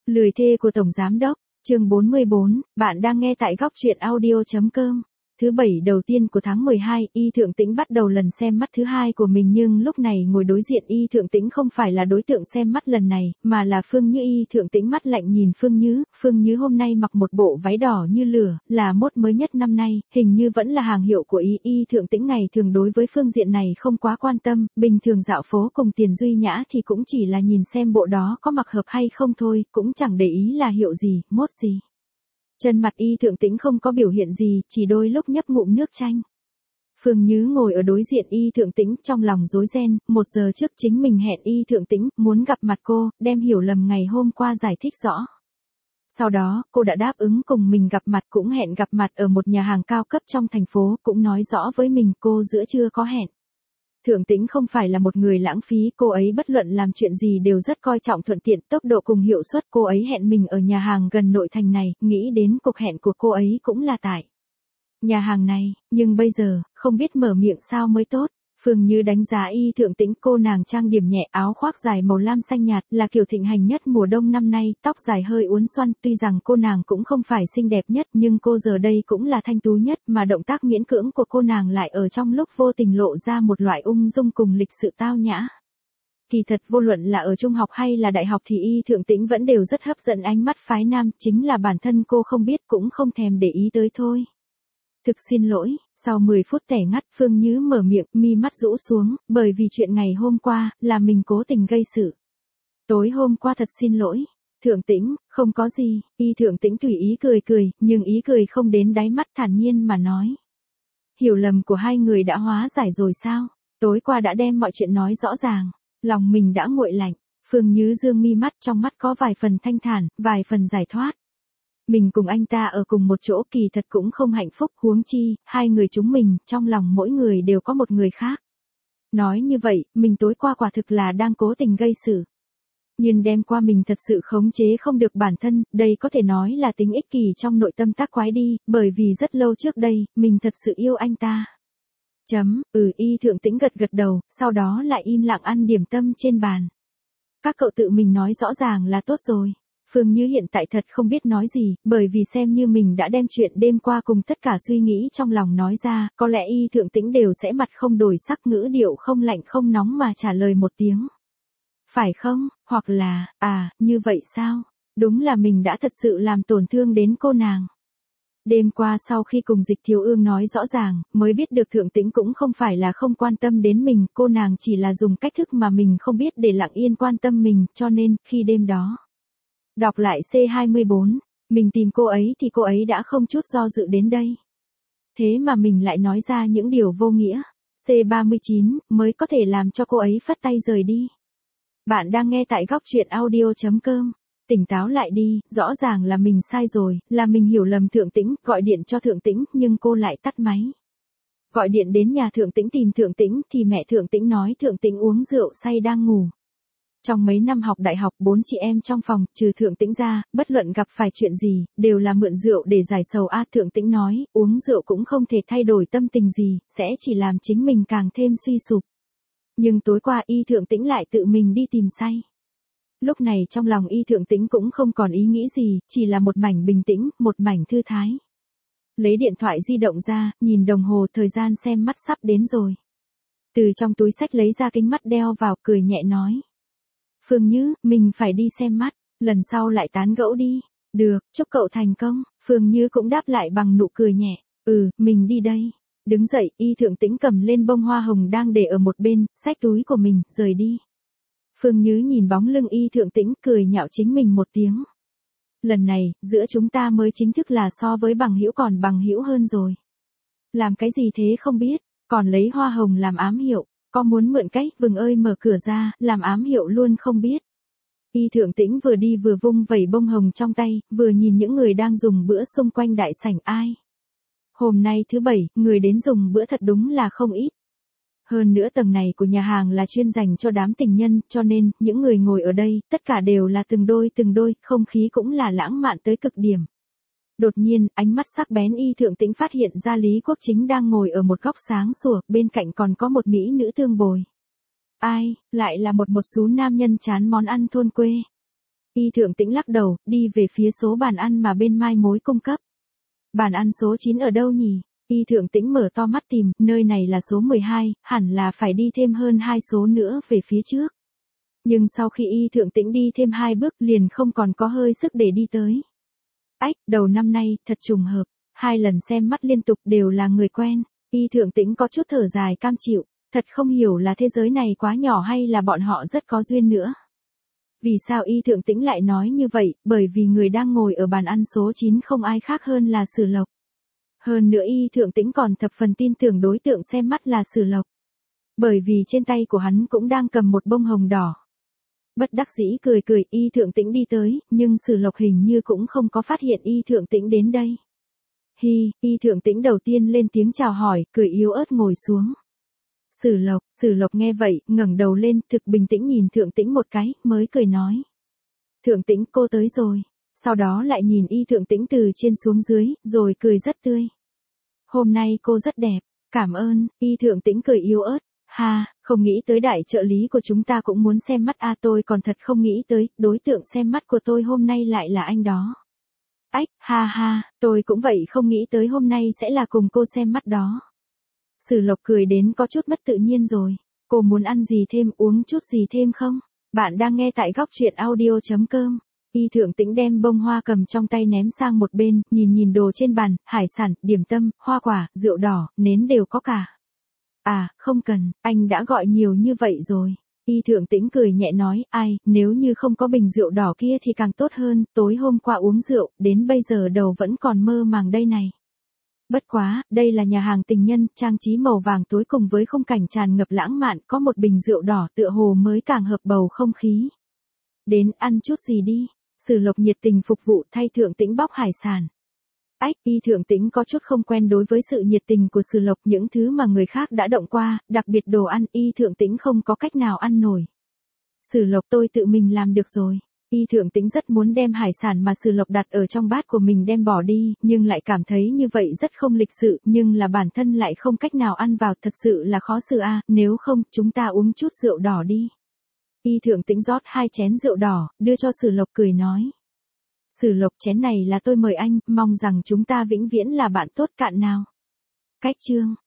Lười thê của Tổng Giám Đốc, chương 44, bạn đang nghe tại góc truyện audio.com. Thứ bảy đầu tiên của tháng 12, Y Thượng Tĩnh bắt đầu lần xem mắt thứ hai của mình, nhưng lúc này ngồi đối diện Y Thượng Tĩnh không phải là đối tượng xem mắt lần này, mà là Phương Như. Y Thượng Tĩnh mắt lạnh nhìn Phương Như hôm nay mặc một bộ váy đỏ như lửa, là mốt mới nhất năm nay, hình như vẫn là hàng hiệu của Y Thượng Tĩnh ngày thường đối với phương diện này không quá quan tâm, bình thường dạo phố cùng Tiền Duy Nhã thì cũng chỉ là nhìn xem bộ đó có mặc hợp hay không thôi, cũng chẳng để ý là hiệu gì, mốt gì. Chân mặt Y Thượng Tĩnh không có biểu hiện gì, chỉ đôi lúc nhấp ngụm nước chanh. Phương Như ngồi ở đối diện Y Thượng Tĩnh, trong lòng rối ren. 1 giờ trước chính mình hẹn Y Thượng Tĩnh, muốn gặp mặt cô, đem hiểu lầm ngày hôm qua giải thích rõ. Sau đó, cô đã đáp ứng cùng mình gặp mặt, cũng hẹn gặp mặt ở một nhà hàng cao cấp trong thành phố, cũng nói rõ với mình cô giữa trưa có hẹn. Thượng Tĩnh không phải là một người lãng phí, cô ấy bất luận làm chuyện gì đều rất coi trọng thuận tiện, tốc độ cùng hiệu suất. Cô ấy hẹn mình ở nhà hàng gần nội thành này, nghĩ đến cuộc hẹn của cô ấy cũng là tại nhà hàng này, nhưng bây giờ, không biết mở miệng sao mới tốt. Phương Như đánh giá Y Thượng Tĩnh, cô nàng trang điểm nhẹ, áo khoác dài màu lam xanh nhạt, là kiểu thịnh hành nhất mùa đông năm nay, tóc dài hơi uốn xoăn, tuy rằng cô nàng cũng không phải xinh đẹp nhất, nhưng cô giờ đây cũng là thanh tú nhất, mà động tác miễn cưỡng của cô nàng lại ở trong lúc vô tình lộ ra một loại ung dung cùng lịch sự tao nhã. Kỳ thật vô luận là ở trung học hay là đại học thì Y Thượng Tĩnh vẫn đều rất hấp dẫn ánh mắt phái nam, chính là bản thân cô không biết cũng không thèm để ý tới thôi. Thực xin lỗi, sau 10 phút tẻ ngắt, Phương Như mở miệng, mi mắt rũ xuống, bởi vì chuyện ngày hôm qua, là mình cố tình gây sự. Tối hôm qua thật xin lỗi. Thượng Tĩnh, không có gì. Y Thượng Tĩnh tùy ý cười, nhưng ý cười không đến đáy mắt, thản nhiên mà nói. Hiểu lầm của hai người đã hóa giải rồi sao? Tối qua đã đem mọi chuyện nói rõ ràng. Lòng mình đã nguội lạnh. Phương Như dương mi mắt, trong mắt có vài phần thanh thản, vài phần giải thoát. Mình cùng anh ta ở cùng một chỗ kỳ thật cũng không hạnh phúc, huống chi, hai người chúng mình, trong lòng mỗi người đều có một người khác. Nói như vậy, mình tối qua quả thực là đang cố tình gây sự. Nhưng đêm qua mình thật sự khống chế không được bản thân, đây có thể nói là tính ích kỷ trong nội tâm tác quái đi, bởi vì rất lâu trước đây, mình thật sự yêu anh ta. Y Thượng Tĩnh gật đầu, sau đó lại im lặng ăn điểm tâm trên bàn. Các cậu tự mình nói rõ ràng là tốt rồi. Phương Như hiện tại thật không biết nói gì, bởi vì xem như mình đã đem chuyện đêm qua cùng tất cả suy nghĩ trong lòng nói ra, có lẽ Y Thượng Tĩnh đều sẽ mặt không đổi sắc, ngữ điệu không lạnh không nóng mà trả lời một tiếng. Phải không, hoặc là, như vậy sao? Đúng là mình đã thật sự làm tổn thương đến cô nàng. Đêm qua sau khi cùng Dịch Thiếu Ương nói rõ ràng, mới biết được Thượng Tĩnh cũng không phải là không quan tâm đến mình, cô nàng chỉ là dùng cách thức mà mình không biết để lặng yên quan tâm mình, cho nên, khi đêm đó đọc lại C24, mình tìm cô ấy thì cô ấy đã không chút do dự đến đây. Thế mà mình lại nói ra những điều vô nghĩa. C39, mới có thể làm cho cô ấy phất tay rời đi. Bạn đang nghe tại góc truyện audio.com. Tỉnh táo lại đi, rõ ràng là mình sai rồi, là mình hiểu lầm Thượng Tĩnh, gọi điện cho Thượng Tĩnh, nhưng cô lại tắt máy. Gọi điện đến nhà Thượng Tĩnh tìm Thượng Tĩnh thì mẹ Thượng Tĩnh nói Thượng Tĩnh uống rượu say đang ngủ. Trong mấy năm học đại học, 4 chị em trong phòng, trừ Thượng Tĩnh ra, bất luận gặp phải chuyện gì, đều là mượn rượu để giải sầu. Thượng Tĩnh nói, uống rượu cũng không thể thay đổi tâm tình gì, sẽ chỉ làm chính mình càng thêm suy sụp. Nhưng tối qua Y Thượng Tĩnh lại tự mình đi tìm say. Lúc này trong lòng Y Thượng Tĩnh cũng không còn ý nghĩ gì, chỉ là một mảnh bình tĩnh, một mảnh thư thái. Lấy điện thoại di động ra, nhìn đồng hồ, thời gian xem mắt sắp đến rồi. Từ trong túi xách lấy ra kính mắt đeo vào, cười nhẹ nói. Phương Như, mình phải đi xem mắt, lần sau lại tán gẫu đi. Được, chúc cậu thành công. Phương Như cũng đáp lại bằng nụ cười nhẹ. Mình đi đây. Đứng dậy, Y Thượng Tĩnh cầm lên bông hoa hồng đang để ở một bên, xách túi của mình, rời đi. Phương Như nhìn bóng lưng Y Thượng Tĩnh, cười nhạo chính mình một tiếng. Lần này, giữa chúng ta mới chính thức là so với bằng hữu còn bằng hữu hơn rồi. Làm cái gì thế không biết, còn lấy hoa hồng làm ám hiệu. Có muốn mượn cách, Vừng ơi mở cửa ra, làm ám hiệu luôn không biết. Y Thượng Tĩnh vừa đi vừa vung vẩy bông hồng trong tay, vừa nhìn những người đang dùng bữa xung quanh đại sảnh. Hôm nay thứ bảy, người đến dùng bữa thật đúng là không ít. Hơn nữa tầng này của nhà hàng là chuyên dành cho đám tình nhân, cho nên, những người ngồi ở đây, tất cả đều là từng đôi, không khí cũng là lãng mạn tới cực điểm. Đột nhiên, ánh mắt sắc bén Y Thượng Tĩnh phát hiện ra Lý Quốc Chính đang ngồi ở một góc sáng sủa, bên cạnh còn có một mỹ nữ tương bồi. Lại là một số nam nhân chán món ăn thôn quê. Y Thượng Tĩnh lắc đầu, đi về phía số bàn ăn mà bên Mai Mối cung cấp. Bàn ăn số 9 ở đâu nhỉ? Y Thượng Tĩnh mở to mắt tìm, nơi này là số 12, hẳn là phải đi thêm hơn 2 số nữa về phía trước. Nhưng sau khi Y Thượng Tĩnh đi thêm 2 bước liền không còn có hơi sức để đi tới. Ách, đầu năm nay, thật trùng hợp, 2 lần xem mắt liên tục đều là người quen. Y Thượng Tĩnh có chút thở dài cam chịu, thật không hiểu là thế giới này quá nhỏ hay là bọn họ rất có duyên nữa. Vì sao Y Thượng Tĩnh lại nói như vậy, bởi vì người đang ngồi ở bàn ăn số 9 không ai khác hơn là Sử Lộc. Hơn nữa Y Thượng Tĩnh còn thập phần tin tưởng đối tượng xem mắt là Sử Lộc. Bởi vì trên tay của hắn cũng đang cầm một bông hồng đỏ. Bất đắc dĩ cười cười, Y Thượng Tĩnh đi tới, nhưng Sử Lộc hình như cũng không có phát hiện Y Thượng Tĩnh đến đây. Y Thượng Tĩnh đầu tiên lên tiếng chào hỏi, cười yếu ớt ngồi xuống. Sử Lộc nghe vậy, ngẩng đầu lên, thực bình tĩnh nhìn Thượng Tĩnh một cái, mới cười nói. Thượng Tĩnh, cô tới rồi. Sau đó lại nhìn Y Thượng Tĩnh từ trên xuống dưới, rồi cười rất tươi. Hôm nay cô rất đẹp, cảm ơn. Y Thượng Tĩnh cười yếu ớt. Không nghĩ tới đại trợ lý của chúng ta cũng muốn xem mắt tôi còn thật không nghĩ tới, đối tượng xem mắt của tôi hôm nay lại là anh đó. Ách, tôi cũng vậy không nghĩ tới hôm nay sẽ là cùng cô xem mắt đó. Sử Lộc cười đến có chút mất tự nhiên rồi. Cô muốn ăn gì thêm, uống chút gì thêm không? Bạn đang nghe tại góc truyện audio.com. Y Thượng Tĩnh đem bông hoa cầm trong tay ném sang một bên, nhìn đồ trên bàn, hải sản, điểm tâm, hoa quả, rượu đỏ, nến đều có cả. Không cần, anh đã gọi nhiều như vậy rồi. Y Thượng Tĩnh cười nhẹ nói, nếu như không có bình rượu đỏ kia thì càng tốt hơn, tối hôm qua uống rượu, đến bây giờ đầu vẫn còn mơ màng đây này. Bất quá, đây là nhà hàng tình nhân, trang trí màu vàng tối cùng với khung cảnh tràn ngập lãng mạn, có một bình rượu đỏ tựa hồ mới càng hợp bầu không khí. Đến ăn chút gì đi. Sử Lộc nhiệt tình phục vụ thay Thượng Tĩnh bóc hải sản. Y Thượng Tĩnh có chút không quen đối với sự nhiệt tình của Sử Lộc, những thứ mà người khác đã động qua, đặc biệt đồ ăn, Y Thượng Tĩnh không có cách nào ăn nổi. Sử Lộc, tôi tự mình làm được rồi. Y Thượng Tĩnh rất muốn đem hải sản mà Sử Lộc đặt ở trong bát của mình đem bỏ đi, nhưng lại cảm thấy như vậy rất không lịch sự, nhưng là bản thân lại không cách nào ăn vào, thật sự là khó xử nếu không, chúng ta uống chút rượu đỏ đi. Y Thượng Tĩnh rót 2 chén rượu đỏ, đưa cho Sử Lộc cười nói. Sử Lộc, chén này là tôi mời anh, mong rằng chúng ta vĩnh viễn là bạn tốt cạn nào. Cách chương.